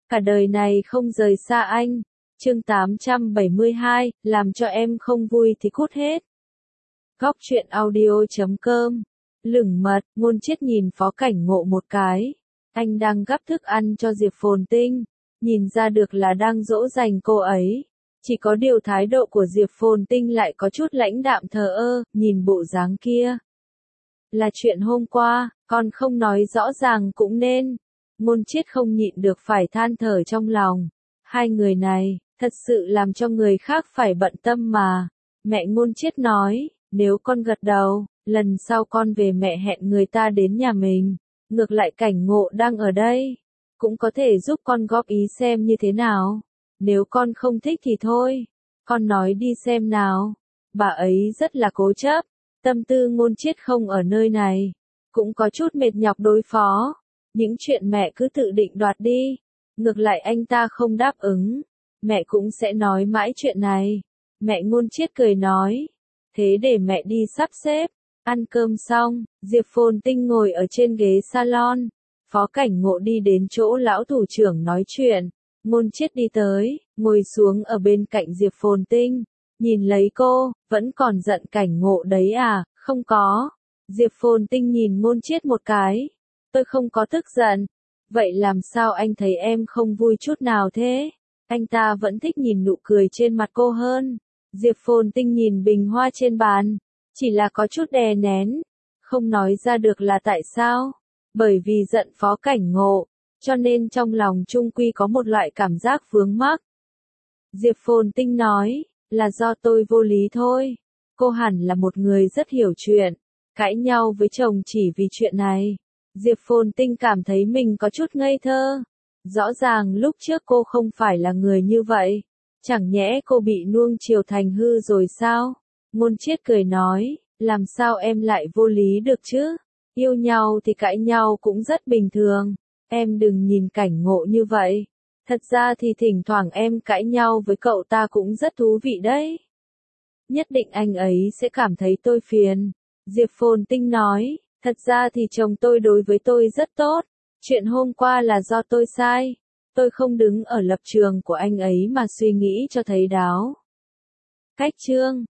cả đời này không rời xa anh. Chương 872, làm cho em không vui thì cút hết. Góc truyện audio.com. Lửng mật, Ngôn Chiết nhìn Phó Cảnh Ngộ một cái. Anh đang gắp thức ăn cho Diệp Phồn Tinh, nhìn ra được là đang dỗ dành cô ấy. Chỉ có điều thái độ của Diệp Phồn Tinh lại có chút lãnh đạm thờ ơ, nhìn bộ dáng kia. Là chuyện hôm qua, con không nói rõ ràng cũng nên. Ngôn Chiết không nhịn được phải than thở trong lòng. Hai người này, thật sự làm cho người khác phải bận tâm mà. Mẹ Ngôn Chiết nói, nếu con gật đầu, lần sau con về mẹ hẹn người ta đến nhà mình. Ngược lại Cảnh Ngộ đang ở đây, cũng có thể giúp con góp ý xem như thế nào. Nếu con không thích thì thôi, con nói đi xem nào. Bà ấy rất là cố chấp, tâm tư Ngôn Chiết không ở nơi này, cũng có chút mệt nhọc đối phó. Những chuyện mẹ cứ tự định đoạt đi, ngược lại anh ta không đáp ứng, mẹ cũng sẽ nói mãi chuyện này. Mẹ Ngôn Chiết cười nói, thế để mẹ đi sắp xếp. Ăn cơm xong, Diệp Phồn Tinh ngồi ở trên ghế salon. Phó Cảnh Ngộ đi đến chỗ lão thủ trưởng nói chuyện. Ngôn Chiết đi tới, ngồi xuống ở bên cạnh Diệp Phồn Tinh. Nhìn lấy cô, vẫn còn giận Cảnh Ngộ đấy à? Không có. Diệp Phồn Tinh nhìn Ngôn Chiết một cái. Tôi không có tức giận. Vậy làm sao anh thấy em không vui chút nào thế? Anh ta vẫn thích nhìn nụ cười trên mặt cô hơn. Diệp Phồn Tinh nhìn bình hoa trên bàn, chỉ là có chút đè nén, không nói ra được là tại sao. Bởi vì giận Phó Cảnh Ngộ, cho nên trong lòng trung quy có một loại cảm giác vướng mắc. Diệp Phồn Tinh nói, là do tôi vô lý thôi. Cô hẳn là một người rất hiểu chuyện, cãi nhau với chồng chỉ vì chuyện này. Diệp Phồn Tinh cảm thấy mình có chút ngây thơ. Rõ ràng lúc trước cô không phải là người như vậy. Chẳng nhẽ cô bị nuông chiều thành hư rồi sao? Ngôn Chiết cười nói, làm sao em lại vô lý được chứ? Yêu nhau thì cãi nhau cũng rất bình thường. Em đừng nhìn Cảnh Ngộ như vậy. Thật ra thì thỉnh thoảng em cãi nhau với cậu ta cũng rất thú vị đấy. Nhất định anh ấy sẽ cảm thấy tôi phiền. Diệp Phồn Tinh nói, thật ra thì chồng tôi đối với tôi rất tốt. Chuyện hôm qua là do tôi sai. Tôi không đứng ở lập trường của anh ấy mà suy nghĩ cho thấy đáo. Cách chương